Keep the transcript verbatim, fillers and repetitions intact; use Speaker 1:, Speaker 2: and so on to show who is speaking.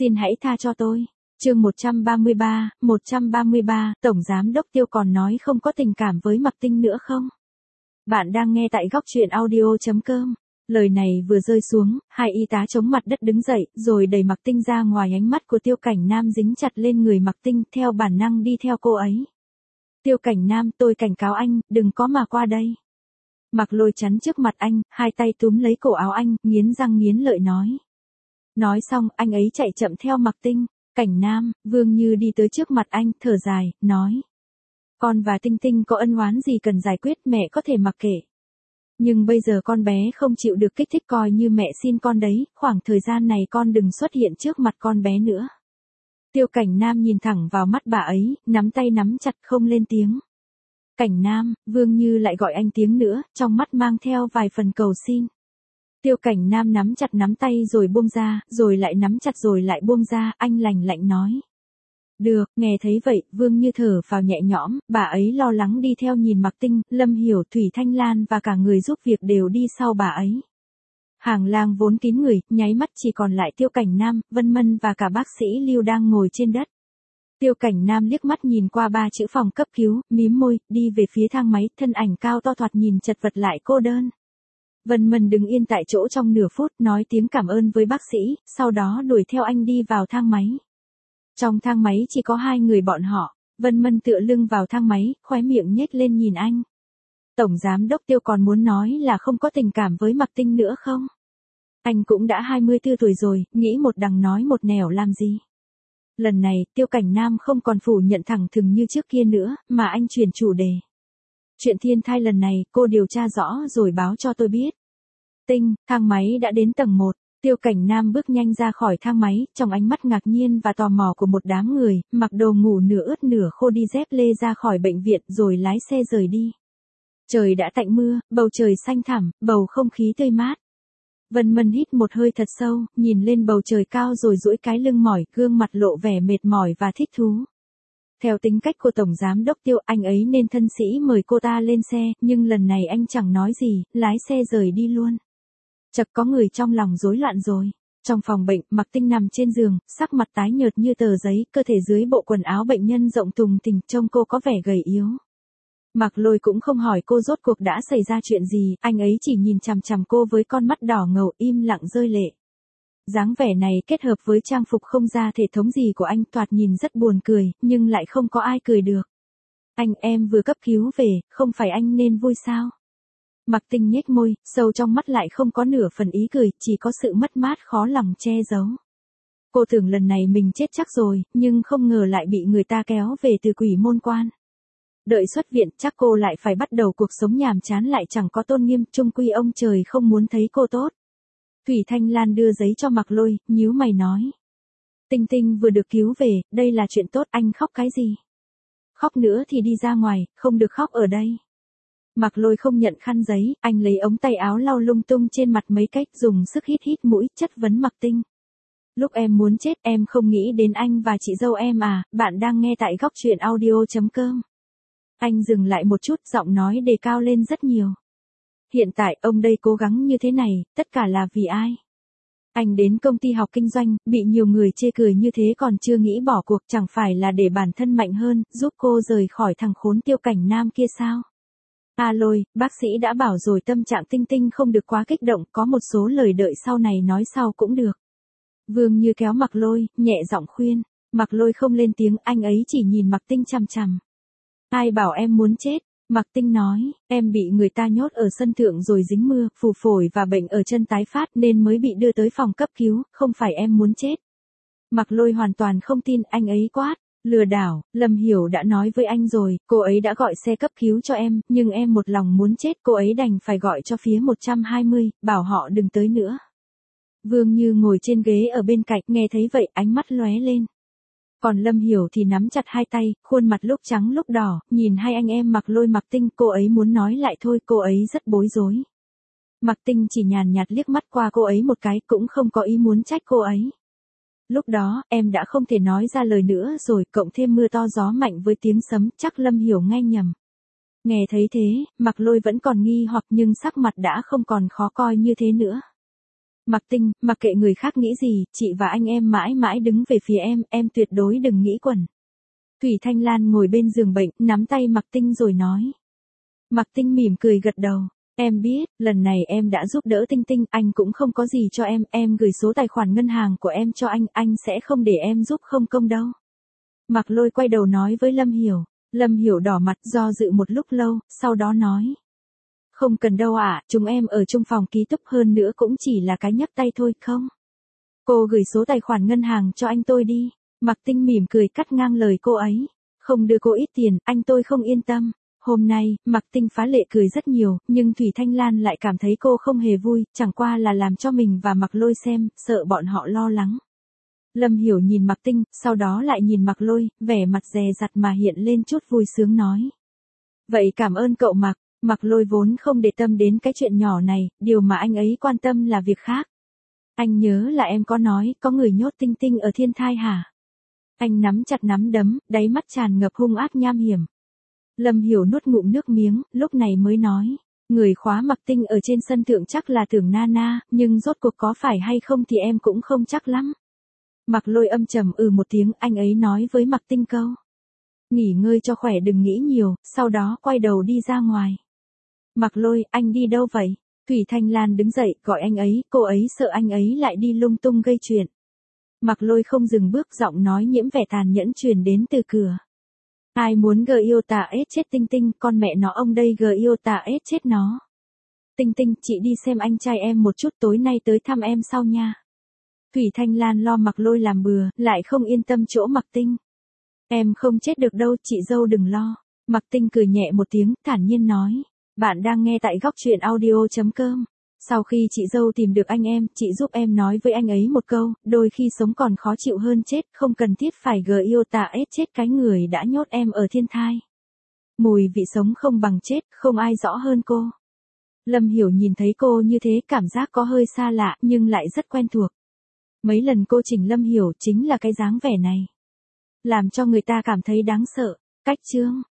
Speaker 1: Xin hãy tha cho tôi. Chương một trăm ba mươi ba, một trăm ba mươi ba, Tổng Giám đốc Tiêu còn nói không có tình cảm với Mạc Tinh nữa không? Bạn đang nghe tại góc truyện audio chấm com. Lời này vừa rơi xuống, hai y tá chống mặt đất đứng dậy, rồi đẩy Mạc Tinh ra ngoài. Ánh mắt của Tiêu Cảnh Nam dính chặt lên người Mạc Tinh, theo bản năng đi theo cô ấy. Tiêu Cảnh Nam, tôi cảnh cáo anh, đừng có mà qua đây. Mạc Lôi chắn trước mặt anh, hai tay túm lấy cổ áo anh, nghiến răng nghiến lợi nói. Nói xong, anh ấy chạy chậm theo Mạc Tinh. Cảnh Nam, Vương Như đi tới trước mặt anh, thở dài, nói. Con và Tinh Tinh có ân oán gì cần giải quyết, mẹ có thể mặc kệ. Nhưng bây giờ con bé không chịu được kích thích, coi như mẹ xin con đấy, khoảng thời gian này con đừng xuất hiện trước mặt con bé nữa. Tiêu Cảnh Nam nhìn thẳng vào mắt bà ấy, nắm tay nắm chặt không lên tiếng. Cảnh Nam, Vương Như lại gọi anh tiếng nữa, trong mắt mang theo vài phần cầu xin. Tiêu Cảnh Nam nắm chặt nắm tay rồi buông ra, rồi lại nắm chặt rồi lại buông ra, anh lạnh lạnh nói. Được, nghe thấy vậy, Vương Như thở vào nhẹ nhõm, bà ấy lo lắng đi theo nhìn Mạc Tinh, Lâm Hiểu, Thủy Thanh Lan và cả người giúp việc đều đi sau bà ấy. Hàng lang vốn kín người, nháy mắt chỉ còn lại Tiêu Cảnh Nam, Vân Mân và cả bác sĩ Lưu đang ngồi trên đất. Tiêu Cảnh Nam liếc mắt nhìn qua ba chữ phòng cấp cứu, mím môi, đi về phía thang máy, thân ảnh cao to thoạt nhìn chật vật lại cô đơn. Vân Mân đứng yên tại chỗ trong nửa phút, nói tiếng cảm ơn với bác sĩ, sau đó đuổi theo anh đi vào thang máy. Trong thang máy chỉ có hai người bọn họ, Vân Mân tựa lưng vào thang máy, khóe miệng nhếch lên nhìn anh. Tổng Giám đốc Tiêu còn muốn nói là không có tình cảm với Mạc Tinh nữa không? Anh cũng đã hai mươi tư tuổi rồi, nghĩ một đằng nói một nẻo làm gì? Lần này, Tiêu Cảnh Nam không còn phủ nhận thẳng thừng như trước kia nữa, mà anh chuyển chủ đề. Chuyện thiên thai lần này, cô điều tra rõ rồi báo cho tôi biết. Tinh, thang máy đã đến tầng một. Tiêu Cảnh Nam bước nhanh ra khỏi thang máy, trong ánh mắt ngạc nhiên và tò mò của một đám người, mặc đồ ngủ nửa ướt nửa khô đi dép lê ra khỏi bệnh viện rồi lái xe rời đi. Trời đã tạnh mưa, bầu trời xanh thẳm, bầu không khí tươi mát. Vân Mân hít một hơi thật sâu, nhìn lên bầu trời cao rồi duỗi cái lưng mỏi, gương mặt lộ vẻ mệt mỏi và thích thú. Theo tính cách của Tổng Giám đốc Tiêu, anh ấy nên thân sĩ mời cô ta lên xe, nhưng lần này anh chẳng nói gì, lái xe rời đi luôn. Chợt có người trong lòng rối loạn rồi. Trong phòng bệnh, Mạc Tinh nằm trên giường, sắc mặt tái nhợt như tờ giấy, cơ thể dưới bộ quần áo bệnh nhân rộng thùng thình, trông cô có vẻ gầy yếu. Mạc Lôi cũng không hỏi cô rốt cuộc đã xảy ra chuyện gì, anh ấy chỉ nhìn chằm chằm cô với con mắt đỏ ngầu, im lặng rơi lệ. Dáng vẻ này kết hợp với trang phục không ra thể thống gì của anh, thoạt nhìn rất buồn cười, nhưng lại không có ai cười được. Anh, em vừa cấp cứu về, không phải anh nên vui sao? Mạc Tinh nhếch môi, sâu trong mắt lại không có nửa phần ý cười, chỉ có sự mất mát khó lòng che giấu. Cô tưởng lần này mình chết chắc rồi, nhưng không ngờ lại bị người ta kéo về từ quỷ môn quan. Đợi xuất viện, chắc cô lại phải bắt đầu cuộc sống nhàm chán lại chẳng có tôn nghiêm, chung quy ông trời không muốn thấy cô tốt. Thủy Thanh Lan đưa giấy cho Mạc Lôi, nhíu mày nói. Tinh Tinh vừa được cứu về, đây là chuyện tốt, anh khóc cái gì? Khóc nữa thì đi ra ngoài, không được khóc ở đây. Mạc Lôi không nhận khăn giấy, anh lấy ống tay áo lau lung tung trên mặt mấy cách, dùng sức hít hít mũi, chất vấn Mạc Tinh. Lúc em muốn chết, em không nghĩ đến anh và chị dâu em à, bạn đang nghe tại góc truyện audio chấm com. Anh dừng lại một chút, giọng nói đề cao lên rất nhiều. Hiện tại, ông đây cố gắng như thế này, tất cả là vì ai? Anh đến công ty học kinh doanh, bị nhiều người chê cười như thế còn chưa nghĩ bỏ cuộc, chẳng phải là để bản thân mạnh hơn, giúp cô rời khỏi thằng khốn Tiêu Cảnh Nam kia sao? A Lôi, bác sĩ đã bảo rồi, tâm trạng Tinh Tinh không được quá kích động, có một số lời đợi sau này nói sau cũng được. Vương Như kéo Mạc Lôi, nhẹ giọng khuyên. Mạc Lôi không lên tiếng, anh ấy chỉ nhìn Mạc Tinh chằm chằm. Ai bảo em muốn chết? Mạc Tinh nói, em bị người ta nhốt ở sân thượng rồi dính mưa, phù phổi và bệnh ở chân tái phát nên mới bị đưa tới phòng cấp cứu, không phải em muốn chết. Mạc Lôi hoàn toàn không tin, anh ấy quát. Lừa đảo, Lâm Hiểu đã nói với anh rồi, cô ấy đã gọi xe cấp cứu cho em, nhưng em một lòng muốn chết, cô ấy đành phải gọi cho phía một trăm hai mươi, bảo họ đừng tới nữa. Vương Như ngồi trên ghế ở bên cạnh, nghe thấy vậy, ánh mắt lóe lên. Còn Lâm Hiểu thì nắm chặt hai tay, khuôn mặt lúc trắng lúc đỏ, nhìn hai anh em Mạc Lôi Mạc Tinh, cô ấy muốn nói lại thôi, cô ấy rất bối rối. Mạc Tinh chỉ nhàn nhạt liếc mắt qua cô ấy một cái, cũng không có ý muốn trách cô ấy. Lúc đó, em đã không thể nói ra lời nữa rồi, cộng thêm mưa to gió mạnh với tiếng sấm, chắc Lâm Hiểu nghe nhầm. Nghe thấy thế, Mạc Lôi vẫn còn nghi hoặc nhưng sắc mặt đã không còn khó coi như thế nữa. Mặc Tinh, mặc kệ người khác nghĩ gì, chị và anh em mãi mãi đứng về phía em, em tuyệt đối đừng nghĩ quẩn. Thủy Thanh Lan ngồi bên giường bệnh, nắm tay Mặc Tinh rồi nói. Mặc Tinh mỉm cười gật đầu. Em biết, lần này em đã giúp đỡ Tinh Tinh, anh cũng không có gì cho em, em gửi số tài khoản ngân hàng của em cho anh, anh sẽ không để em giúp không công đâu. Mặc Lôi quay đầu nói với Lâm Hiểu. Lâm Hiểu đỏ mặt do dự một lúc lâu, sau đó nói. Không cần đâu ạ, chúng em ở chung phòng ký túc hơn nữa cũng chỉ là cái nhấc tay thôi, không? Cô gửi số tài khoản ngân hàng cho anh tôi đi. Mặc Tinh mỉm cười cắt ngang lời cô ấy. Không đưa cô ít tiền, anh tôi không yên tâm. Hôm nay, Mặc Tinh phá lệ cười rất nhiều, nhưng Thủy Thanh Lan lại cảm thấy cô không hề vui, chẳng qua là làm cho mình và Mặc Lôi xem, sợ bọn họ lo lắng. Lâm Hiểu nhìn Mặc Tinh, sau đó lại nhìn Mặc Lôi, vẻ mặt dè dặt mà hiện lên chút vui sướng nói. Vậy cảm ơn cậu Mặc. Mặc Lôi vốn không để tâm đến cái chuyện nhỏ này, điều mà anh ấy quan tâm là việc khác. Anh nhớ là em có nói, có người nhốt Tinh Tinh ở thiên thai hả? Anh nắm chặt nắm đấm, đáy mắt tràn ngập hung ác nham hiểm. Lâm Hiểu nuốt ngụm nước miếng, lúc này mới nói. Người khóa Mặc Tinh ở trên sân thượng chắc là Tưởng Nana, nhưng rốt cuộc có phải hay không thì em cũng không chắc lắm. Mặc Lôi âm trầm ừ một tiếng, anh ấy nói với Mặc Tinh câu. Nghỉ ngơi cho khỏe đừng nghĩ nhiều, sau đó quay đầu đi ra ngoài. Mặc Lôi, anh đi đâu vậy? Thủy Thanh Lan đứng dậy, gọi anh ấy, cô ấy sợ anh ấy lại đi lung tung gây chuyện. Mặc Lôi không dừng bước, giọng nói nhiễm vẻ tàn nhẫn truyền đến từ cửa. Ai muốn gờ yêu tà ết chết Tinh Tinh, con mẹ nó ông đây gờ yêu tà ết chết nó. Tinh Tinh, chị đi xem anh trai em một chút, tối nay tới thăm em sau nha. Thủy Thanh Lan lo Mặc Lôi làm bừa, lại không yên tâm chỗ Mặc Tinh. Em không chết được đâu, chị dâu đừng lo. Mặc Tinh cười nhẹ một tiếng, thản nhiên nói. Bạn đang nghe tại góc truyện audio chấm com. Sau khi chị dâu tìm được anh em, chị giúp em nói với anh ấy một câu, đôi khi sống còn khó chịu hơn chết, không cần thiết phải gờ yêu tà ết chết cái người đã nhốt em ở thiên thai. Mùi vị sống không bằng chết, không ai rõ hơn cô. Lâm Hiểu nhìn thấy cô như thế cảm giác có hơi xa lạ nhưng lại rất quen thuộc. Mấy lần cô chỉnh Lâm Hiểu chính là cái dáng vẻ này. Làm cho người ta cảm thấy đáng sợ. Cách chương